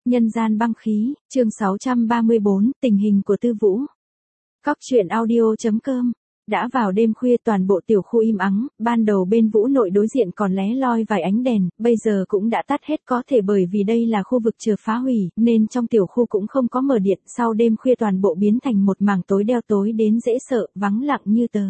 Nhân gian băng khí, chương 634, tình hình của Tư Vũ. Cóc truyện audio.com. Đã vào đêm khuya toàn bộ tiểu khu im ắng, ban đầu bên Vũ nội đối diện còn lé loi vài ánh đèn, bây giờ cũng đã tắt hết, có thể bởi vì đây là khu vực chờ phá hủy, nên trong tiểu khu cũng không có mở điện, sau đêm khuya toàn bộ biến thành một mảng tối đeo tối đến dễ sợ, vắng lặng như tờ.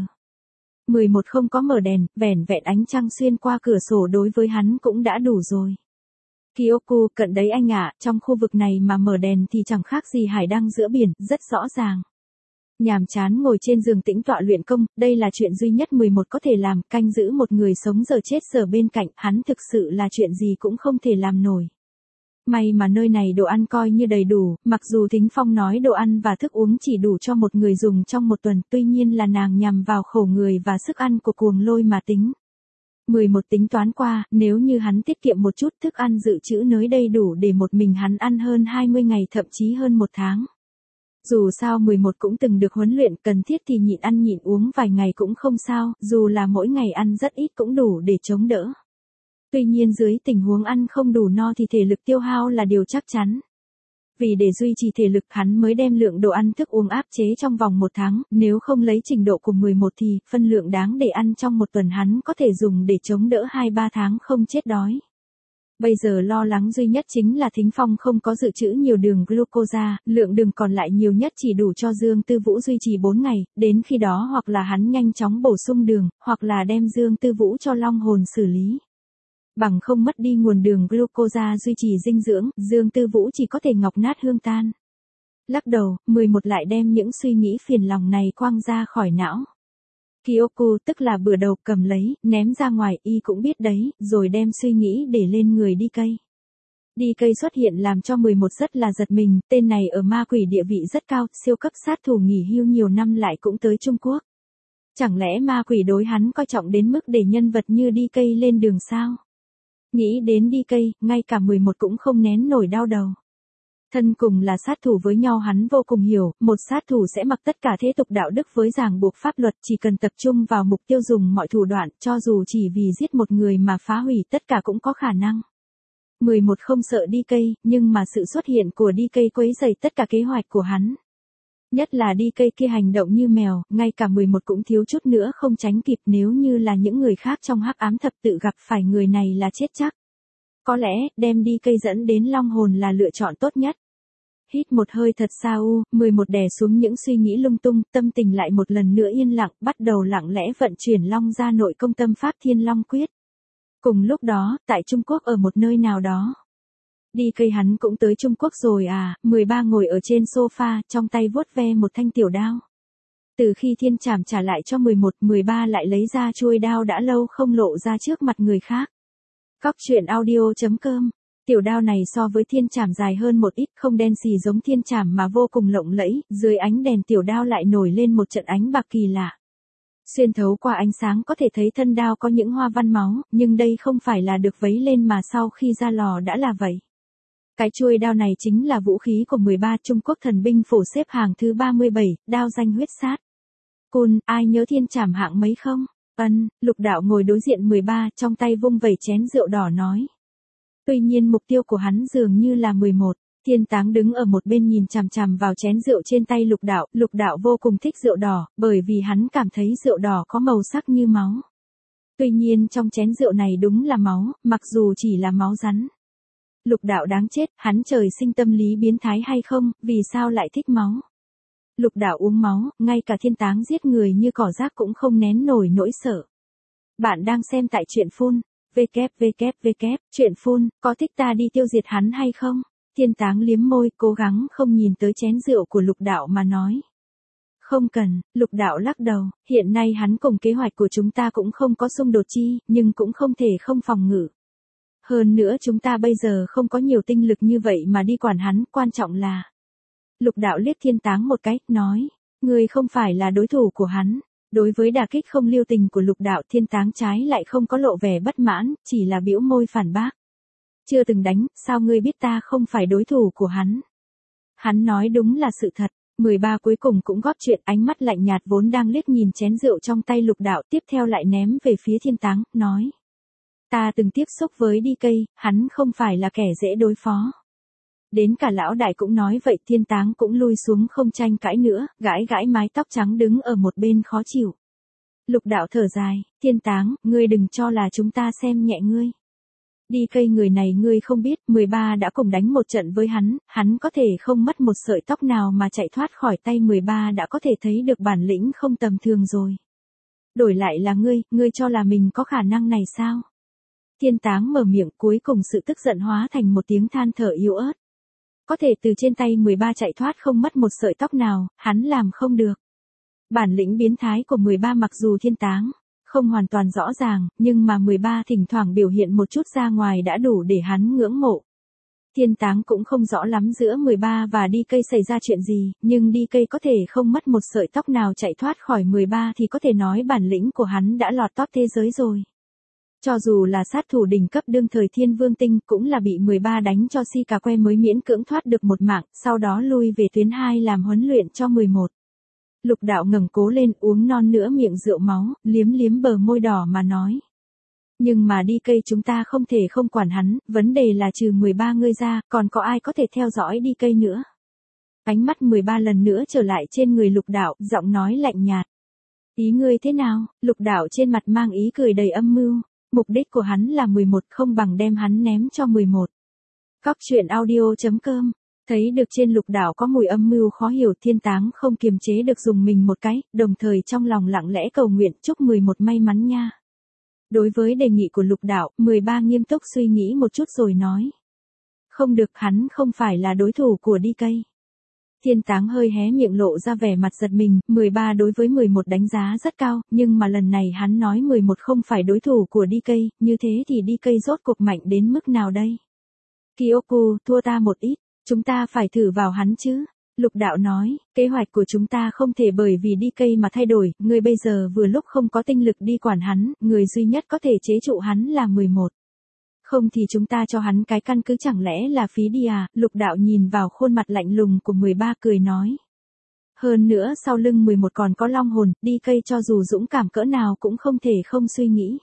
11 không có mở đèn, vẻn vẹn ánh trăng xuyên qua cửa sổ đối với hắn cũng đã đủ rồi. Kyoku, cận đấy anh ạ, trong khu vực này mà mở đèn thì chẳng khác gì hải đăng giữa biển, rất rõ ràng. Nhàm chán ngồi trên giường tĩnh tọa luyện công, đây là chuyện duy nhất 11 có thể làm, canh giữ một người sống giờ chết giờ bên cạnh, hắn thực sự là chuyện gì cũng không thể làm nổi. May mà nơi này đồ ăn coi như đầy đủ, mặc dù Thính Phong nói đồ ăn và thức uống chỉ đủ cho một người dùng trong một tuần, tuy nhiên là nàng nhằm vào khẩu người và sức ăn của cuồng lôi mà tính. 11 tính toán qua, nếu như hắn tiết kiệm một chút thức ăn dự trữ nơi đây đủ để một mình hắn ăn hơn 20 ngày thậm chí hơn một tháng. Dù sao 11 cũng từng được huấn luyện, cần thiết thì nhịn ăn nhịn uống vài ngày cũng không sao, dù là mỗi ngày ăn rất ít cũng đủ để chống đỡ. Tuy nhiên dưới tình huống ăn không đủ no thì thể lực tiêu hao là điều chắc chắn. Vì để duy trì thể lực hắn mới đem lượng đồ ăn thức uống áp chế trong vòng một tháng, nếu không lấy trình độ của 11 thì phân lượng đáng để ăn trong một tuần hắn có thể dùng để chống đỡ 2-3 tháng không chết đói. Bây giờ lo lắng duy nhất chính là Thính Phong không có dự trữ nhiều đường glucose, lượng đường còn lại nhiều nhất chỉ đủ cho Dương Tư Vũ duy trì 4 ngày, đến khi đó hoặc là hắn nhanh chóng bổ sung đường, hoặc là đem Dương Tư Vũ cho long hồn xử lý. Bằng không mất đi nguồn đường glucose duy trì dinh dưỡng, Dương Tư Vũ chỉ có thể ngọc nát hương tan. Lắc đầu, 11 lại đem những suy nghĩ phiền lòng này quăng ra khỏi não. Kyoku tức là bữa đầu cầm lấy, ném ra ngoài, y cũng biết đấy, rồi đem suy nghĩ để lên người đi cây. Đi cây xuất hiện làm cho 11 rất là giật mình, tên này ở ma quỷ địa vị rất cao, siêu cấp sát thủ nghỉ hưu nhiều năm lại cũng tới Trung Quốc. Chẳng lẽ ma quỷ đối hắn coi trọng đến mức để nhân vật như đi cây lên đường sao? Nghĩ đến đi cây, ngay cả 11 cũng không nén nổi đau đầu. Thân cùng là sát thủ với nhau hắn vô cùng hiểu, một sát thủ sẽ mặc tất cả thế tục đạo đức với ràng buộc pháp luật, chỉ cần tập trung vào mục tiêu dùng mọi thủ đoạn, cho dù chỉ vì giết một người mà phá hủy tất cả cũng có khả năng. 11 không sợ đi cây, nhưng mà sự xuất hiện của đi cây quấy rầy tất cả kế hoạch của hắn. Nhất là đi cây kia hành động như mèo, ngay cả 11 cũng thiếu chút nữa không tránh kịp, nếu như là những người khác trong hắc ám thập tự gặp phải người này là chết chắc. Có lẽ, đem đi cây dẫn đến long hồn là lựa chọn tốt nhất. Hít một hơi thật xa 11 đè xuống những suy nghĩ lung tung, tâm tình lại một lần nữa yên lặng, bắt đầu lặng lẽ vận chuyển long ra nội công tâm pháp Thiên Long Quyết. Cùng lúc đó, tại Trung Quốc ở một nơi nào đó. Đi cây hắn cũng tới Trung Quốc rồi à, 13 ngồi ở trên sofa, trong tay vuốt ve một thanh tiểu đao. Từ khi Thiên Trảm trả lại cho 11, 13 lại lấy ra chuôi đao đã lâu không lộ ra trước mặt người khác. Cóc truyện audio.com. Tiểu đao này so với Thiên Trảm dài hơn một ít, không đen xì giống Thiên Trảm mà vô cùng lộng lẫy, dưới ánh đèn tiểu đao lại nổi lên một trận ánh bạc kỳ lạ. Xuyên thấu qua ánh sáng có thể thấy thân đao có những hoa văn máu, nhưng đây không phải là được vấy lên mà sau khi ra lò đã là vậy. Cái chuôi đao này chính là vũ khí của 13 Trung Quốc thần binh phổ xếp hàng thứ 37, đao danh huyết sát. Cun, ai nhớ Thiên Trảm hạng mấy không? Lục đạo ngồi đối diện 13, trong tay vung vẩy chén rượu đỏ nói. Tuy nhiên mục tiêu của hắn dường như là 11, Thiên Táng đứng ở một bên nhìn chằm chằm vào chén rượu trên tay lục đạo vô cùng thích rượu đỏ, bởi vì hắn cảm thấy rượu đỏ có màu sắc như máu. Tuy nhiên trong chén rượu này đúng là máu, mặc dù chỉ là máu rắn. Lục đạo đáng chết, hắn trời sinh tâm lý biến thái hay không, vì sao lại thích máu? Lục đạo uống máu, ngay cả Thiên Táng giết người như cỏ rác cũng không nén nổi nỗi sợ. Bạn đang xem tại truyện phun, truyện phun, có thích ta đi tiêu diệt hắn hay không? Thiên Táng liếm môi, cố gắng không nhìn tới chén rượu của lục đạo mà nói. Không cần, lục đạo lắc đầu, hiện nay hắn cùng kế hoạch của chúng ta cũng không có xung đột chi, nhưng cũng không thể không phòng ngự. Hơn nữa chúng ta bây giờ không có nhiều tinh lực như vậy mà đi quản hắn, quan trọng là. Lục đạo liếc Thiên Táng một cái, nói, ngươi không phải là đối thủ của hắn. Đối với đả kích không lưu tình của lục đạo, Thiên Táng trái lại không có lộ vẻ bất mãn, chỉ là bĩu môi phản bác. Chưa từng đánh, sao ngươi biết ta không phải đối thủ của hắn? Hắn nói đúng là sự thật. 13 cuối cùng cũng góp chuyện, ánh mắt lạnh nhạt vốn đang liếc nhìn chén rượu trong tay lục đạo, tiếp theo lại ném về phía Thiên Táng, nói. Ta từng tiếp xúc với đi cây, hắn không phải là kẻ dễ đối phó. Đến cả lão đại cũng nói vậy, Thiên Táng cũng lui xuống không tranh cãi nữa, gãi gãi mái tóc trắng đứng ở một bên khó chịu. Lục đạo thở dài, Thiên Táng, ngươi đừng cho là chúng ta xem nhẹ ngươi. Đi cây người này ngươi không biết, 13 đã cùng đánh một trận với hắn có thể không mất một sợi tóc nào mà chạy thoát khỏi tay 13 đã có thể thấy được bản lĩnh không tầm thường rồi. Đổi lại là ngươi cho là mình có khả năng này sao? Thiên Táng mở miệng, cuối cùng sự tức giận hóa thành một tiếng than thở yếu ớt. Có thể từ trên tay 13 chạy thoát không mất một sợi tóc nào, hắn làm không được. Bản lĩnh biến thái của 13 mặc dù Thiên Táng không hoàn toàn rõ ràng, nhưng mà 13 thỉnh thoảng biểu hiện một chút ra ngoài đã đủ để hắn ngưỡng mộ. Thiên Táng cũng không rõ lắm giữa 13 và đi cây xảy ra chuyện gì, nhưng đi cây có thể không mất một sợi tóc nào chạy thoát khỏi 13 thì có thể nói bản lĩnh của hắn đã lọt top thế giới rồi. Cho dù là sát thủ đỉnh cấp đương thời Thiên Vương Tinh cũng là bị 13 đánh cho si cà que mới miễn cưỡng thoát được một mạng, sau đó lui về tuyến 2 làm huấn luyện cho 11. Lục đạo ngẩng cố lên uống non nữa miệng rượu máu, liếm liếm bờ môi đỏ mà nói. Nhưng mà đi cây chúng ta không thể không quản hắn, vấn đề là trừ 13 ngươi ra, còn có ai có thể theo dõi đi cây nữa. Ánh mắt 13 lần nữa trở lại trên người lục đạo, giọng nói lạnh nhạt. Ý ngươi thế nào? Lục đạo trên mặt mang ý cười đầy âm mưu, mục đích của hắn là 11 không bằng đem hắn ném cho 11. Cóc truyện audio.com. Thấy được trên lục đạo có mùi âm mưu khó hiểu, Thiên Táng không kiềm chế được dùng mình một cái, đồng thời trong lòng lặng lẽ cầu nguyện chúc 11 may mắn nha. Đối với đề nghị của lục đạo, 13 nghiêm túc suy nghĩ một chút rồi nói. Không được, hắn không phải là đối thủ của đi cây. Thiên Táng hơi hé miệng lộ ra vẻ mặt giật mình, 13 đối với 11 đánh giá rất cao, nhưng mà lần này hắn nói 11 không phải đối thủ của đi cây, như thế thì đi cây rốt cuộc mạnh đến mức nào đây? Kyoku, thua ta một ít. Chúng ta phải thử vào hắn chứ. Lục đạo nói, kế hoạch của chúng ta không thể bởi vì đi cây mà thay đổi, người bây giờ vừa lúc không có tinh lực đi quản hắn, người duy nhất có thể chế trụ hắn là 11. Không thì chúng ta cho hắn cái căn cứ chẳng lẽ là phí đi à, lục đạo nhìn vào khuôn mặt lạnh lùng của 13 cười nói. Hơn nữa sau lưng 11 còn có long hồn, đi cây cho dù dũng cảm cỡ nào cũng không thể không suy nghĩ.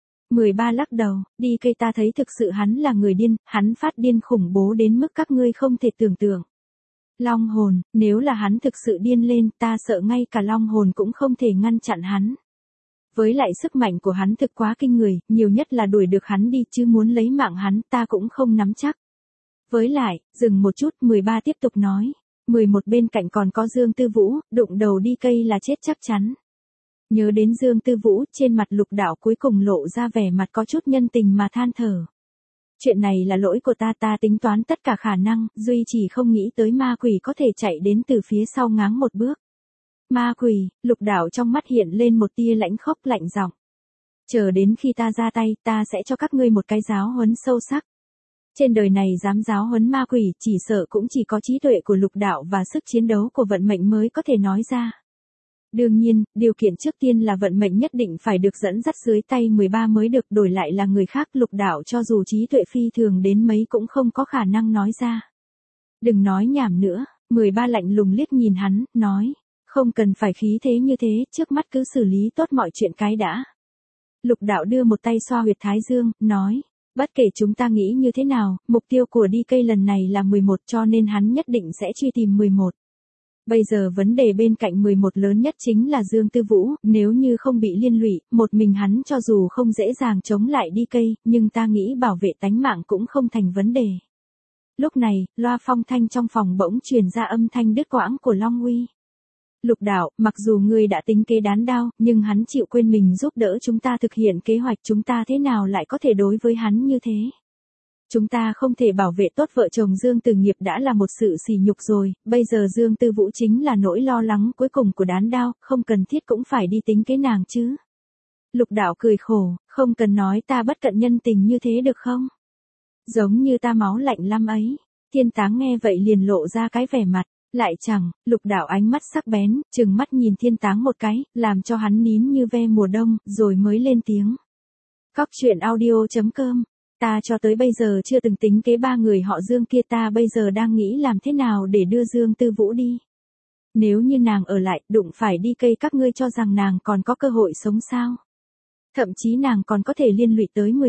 13 lắc đầu, đi cây ta thấy thực sự hắn là người điên, hắn phát điên khủng bố đến mức các ngươi không thể tưởng tượng. Long hồn, nếu là hắn thực sự điên lên, ta sợ ngay cả long hồn cũng không thể ngăn chặn hắn. Với lại sức mạnh của hắn thực quá kinh người, nhiều nhất là đuổi được hắn đi chứ muốn lấy mạng hắn ta cũng không nắm chắc. Với lại, dừng một chút, 13 tiếp tục nói, 11 bên cạnh còn có Dương Tư Vũ, đụng đầu đi cây là chết chắc chắn. Nhớ đến Dương Tư Vũ, trên mặt lục đạo cuối cùng lộ ra vẻ mặt có chút nhân tình mà than thở. Chuyện này là lỗi của ta tính toán tất cả khả năng, duy chỉ không nghĩ tới ma quỷ có thể chạy đến từ phía sau ngáng một bước. Ma quỷ, lục đạo trong mắt hiện lên một tia lãnh khốc lạnh giọng. Chờ đến khi ta ra tay, ta sẽ cho các ngươi một cái giáo huấn sâu sắc. Trên đời này dám giáo huấn ma quỷ, chỉ sợ cũng chỉ có trí tuệ của lục đạo và sức chiến đấu của vận mệnh mới có thể nói ra. Đương nhiên, điều kiện trước tiên là vận mệnh nhất định phải được dẫn dắt dưới tay 13 mới được, đổi lại là người khác lục đạo cho dù trí tuệ phi thường đến mấy cũng không có khả năng nói ra. Đừng nói nhảm nữa, 13 lạnh lùng liếc nhìn hắn, nói, không cần phải khí thế như thế, trước mắt cứ xử lý tốt mọi chuyện cái đã. Lục đạo đưa một tay xoa huyệt thái dương, nói, bất kể chúng ta nghĩ như thế nào, mục tiêu của đi cây lần này là 11 cho nên hắn nhất định sẽ truy tìm 11. Bây giờ vấn đề bên cạnh 11 lớn nhất chính là Dương Tư Vũ, nếu như không bị liên lụy, một mình hắn cho dù không dễ dàng chống lại đi cây, nhưng ta nghĩ bảo vệ tánh mạng cũng không thành vấn đề. Lúc này, loa phong thanh trong phòng bỗng truyền ra âm thanh đứt quãng của Long Uy. Lục đạo, mặc dù ngươi đã tính kế đán đao, nhưng hắn chịu quên mình giúp đỡ chúng ta thực hiện kế hoạch, chúng ta thế nào lại có thể đối với hắn như thế? Chúng ta không thể bảo vệ tốt vợ chồng Dương Tử Nghiệp đã là một sự sỉ nhục rồi, bây giờ Dương Tư Vũ chính là nỗi lo lắng cuối cùng của đán đao, không cần thiết cũng phải đi tính kế nàng chứ. Lục đạo cười khổ, không cần nói ta bất cận nhân tình như thế được không? Giống như ta máu lạnh lắm ấy. Thiên Táng nghe vậy liền lộ ra cái vẻ mặt, lại chẳng, lục đạo ánh mắt sắc bén, trừng mắt nhìn Thiên Táng một cái, làm cho hắn nín như ve mùa đông, rồi mới lên tiếng. Cóc truyện audio.com. Ta cho tới bây giờ chưa từng tính kế ba người họ Dương kia, ta bây giờ đang nghĩ làm thế nào để đưa Dương Tư Vũ đi. Nếu như nàng ở lại, đụng phải đi cây các ngươi cho rằng nàng còn có cơ hội sống sao? Thậm chí nàng còn có thể liên lụy tới 11.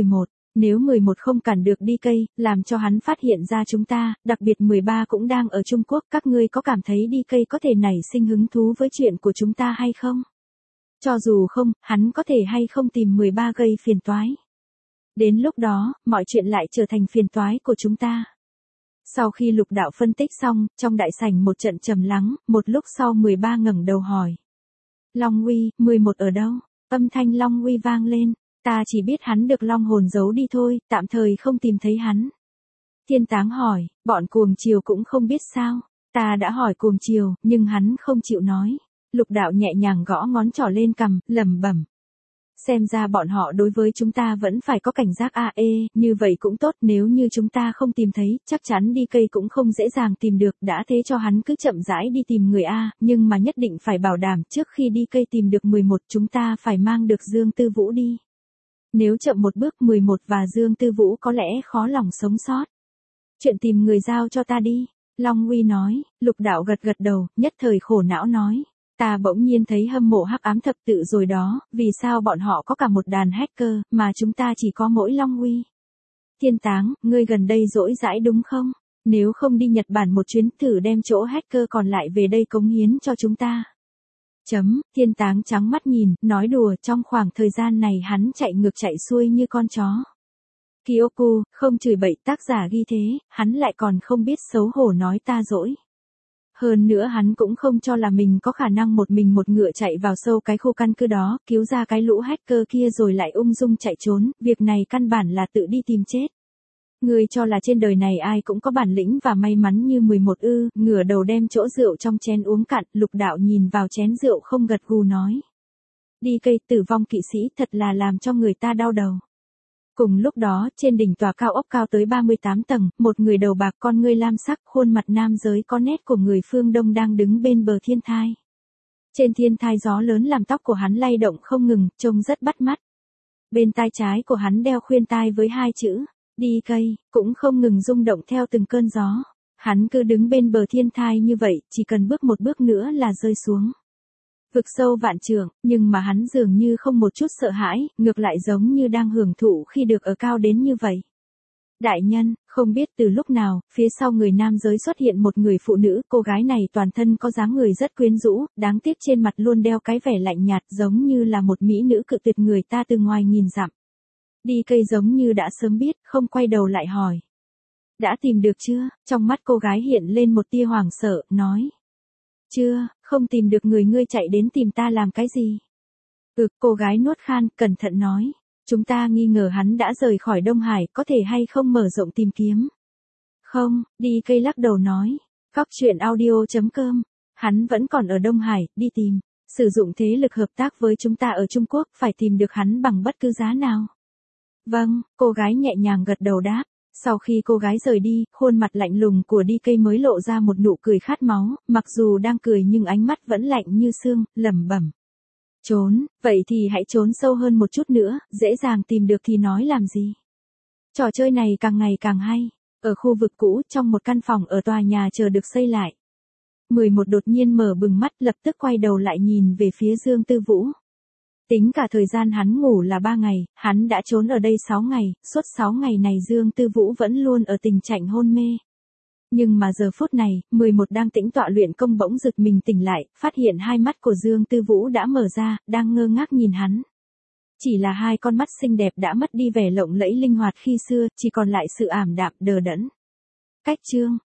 Nếu 11 không cản được đi cây, làm cho hắn phát hiện ra chúng ta, đặc biệt 13 cũng đang ở Trung Quốc, các ngươi có cảm thấy đi cây có thể nảy sinh hứng thú với chuyện của chúng ta hay không? Cho dù không, hắn có thể hay không tìm 13 gây phiền toái. Đến lúc đó, mọi chuyện lại trở thành phiền toái của chúng ta. Sau khi Lục Đạo phân tích xong, trong đại sảnh một trận trầm lắng, một lúc sau 13 ngẩng đầu hỏi. Long Uy, 11 ở đâu? Âm thanh Long Uy vang lên. Ta chỉ biết hắn được long hồn giấu đi thôi, tạm thời không tìm thấy hắn. Thiên Táng hỏi, bọn Cuồng Triều cũng không biết sao? Ta đã hỏi Cuồng Triều, nhưng hắn không chịu nói. Lục Đạo nhẹ nhàng gõ ngón trỏ lên cằm, lẩm bẩm. Xem ra bọn họ đối với chúng ta vẫn phải có cảnh giác như vậy cũng tốt, nếu như chúng ta không tìm thấy, chắc chắn đi cây cũng không dễ dàng tìm được, đã thế cho hắn cứ chậm rãi đi tìm người nhưng mà nhất định phải bảo đảm trước khi đi cây tìm được 11 chúng ta phải mang được Dương Tư Vũ đi. Nếu chậm một bước 11 và Dương Tư Vũ có lẽ khó lòng sống sót. Chuyện tìm người giao cho ta đi, Long Uy nói. Lục Đạo gật gật đầu, nhất thời khổ não nói. Ta bỗng nhiên thấy hâm mộ Hắc Ám Thập Tự rồi đó, vì sao bọn họ có cả một đàn hacker, mà chúng ta chỉ có mỗi Long Uy. Thiên Táng, ngươi gần đây rỗi rãi đúng không? Nếu không đi Nhật Bản một chuyến thử đem chỗ hacker còn lại về đây cống hiến cho chúng ta. Thiên Táng trắng mắt nhìn, nói đùa, trong khoảng thời gian này hắn chạy ngược chạy xuôi như con chó. Kyoku, không chửi bậy, tác giả ghi thế, hắn lại còn không biết xấu hổ nói ta dỗi. Hơn nữa hắn cũng không cho là mình có khả năng một mình một ngựa chạy vào sâu cái khu căn cứ đó, cứu ra cái lũ hacker kia rồi lại ung dung chạy trốn, việc này căn bản là tự đi tìm chết. Ngươi cho là trên đời này ai cũng có bản lĩnh và may mắn như 11 ư? Ngửa đầu đem chỗ rượu trong chén uống cạn, Lục Đạo nhìn vào chén rượu không gật gù nói. Đi cây, tử vong kỵ sĩ thật là làm cho người ta đau đầu. Cùng lúc đó, trên đỉnh tòa cao ốc cao tới 38 tầng, một người đầu bạc con ngươi lam sắc, khuôn mặt nam giới có nét của người phương Đông đang đứng bên bờ thiên thai. Trên thiên thai gió lớn làm tóc của hắn lay động không ngừng, trông rất bắt mắt. Bên tai trái của hắn đeo khuyên tai với hai chữ, đi cây, cũng không ngừng rung động theo từng cơn gió. Hắn cứ đứng bên bờ thiên thai như vậy, chỉ cần bước một bước nữa là rơi xuống. Vực sâu vạn trượng, nhưng mà hắn dường như không một chút sợ hãi, ngược lại giống như đang hưởng thụ khi được ở cao đến như vậy. Đại nhân, không biết từ lúc nào, phía sau người nam giới xuất hiện một người phụ nữ, cô gái này toàn thân có dáng người rất quyến rũ, đáng tiếc trên mặt luôn đeo cái vẻ lạnh nhạt giống như là một mỹ nữ cự tuyệt người ta từ ngoài nhìn dặm. Đi cây giống như đã sớm biết, không quay đầu lại hỏi. Đã tìm được chưa? Trong mắt cô gái hiện lên một tia hoảng sợ, nói. Chưa, không tìm được người, ngươi chạy đến tìm ta làm cái gì? Cô gái nuốt khan, cẩn thận nói. Chúng ta nghi ngờ hắn đã rời khỏi Đông Hải, có thể hay không mở rộng tìm kiếm? Không, đi cây lắc đầu nói. Cóc truyện audio.com. Hắn vẫn còn ở Đông Hải, đi tìm. Sử dụng thế lực hợp tác với chúng ta ở Trung Quốc, phải tìm được hắn bằng bất cứ giá nào. Vâng, cô gái nhẹ nhàng gật đầu đáp. Sau khi cô gái rời đi, khuôn mặt lạnh lùng của đi cây mới lộ ra một nụ cười khát máu, mặc dù đang cười nhưng ánh mắt vẫn lạnh như xương, lẩm bẩm. Trốn, vậy thì hãy trốn sâu hơn một chút nữa, dễ dàng tìm được thì nói làm gì. Trò chơi này càng ngày càng hay. Ở khu vực cũ, trong một căn phòng ở tòa nhà chờ được xây lại. 11 đột nhiên mở bừng mắt, lập tức quay đầu lại nhìn về phía Dương Tư Vũ. Tính cả thời gian hắn ngủ là 3 ngày, hắn đã trốn ở đây 6 ngày, suốt 6 ngày này Dương Tư Vũ vẫn luôn ở tình trạng hôn mê. Nhưng mà giờ phút này, 11 đang tĩnh tọa luyện công bỗng giật mình tỉnh lại, phát hiện hai mắt của Dương Tư Vũ đã mở ra, đang ngơ ngác nhìn hắn. Chỉ là hai con mắt xinh đẹp đã mất đi vẻ lộng lẫy linh hoạt khi xưa, chỉ còn lại sự ảm đạm đờ đẫn. Cách chương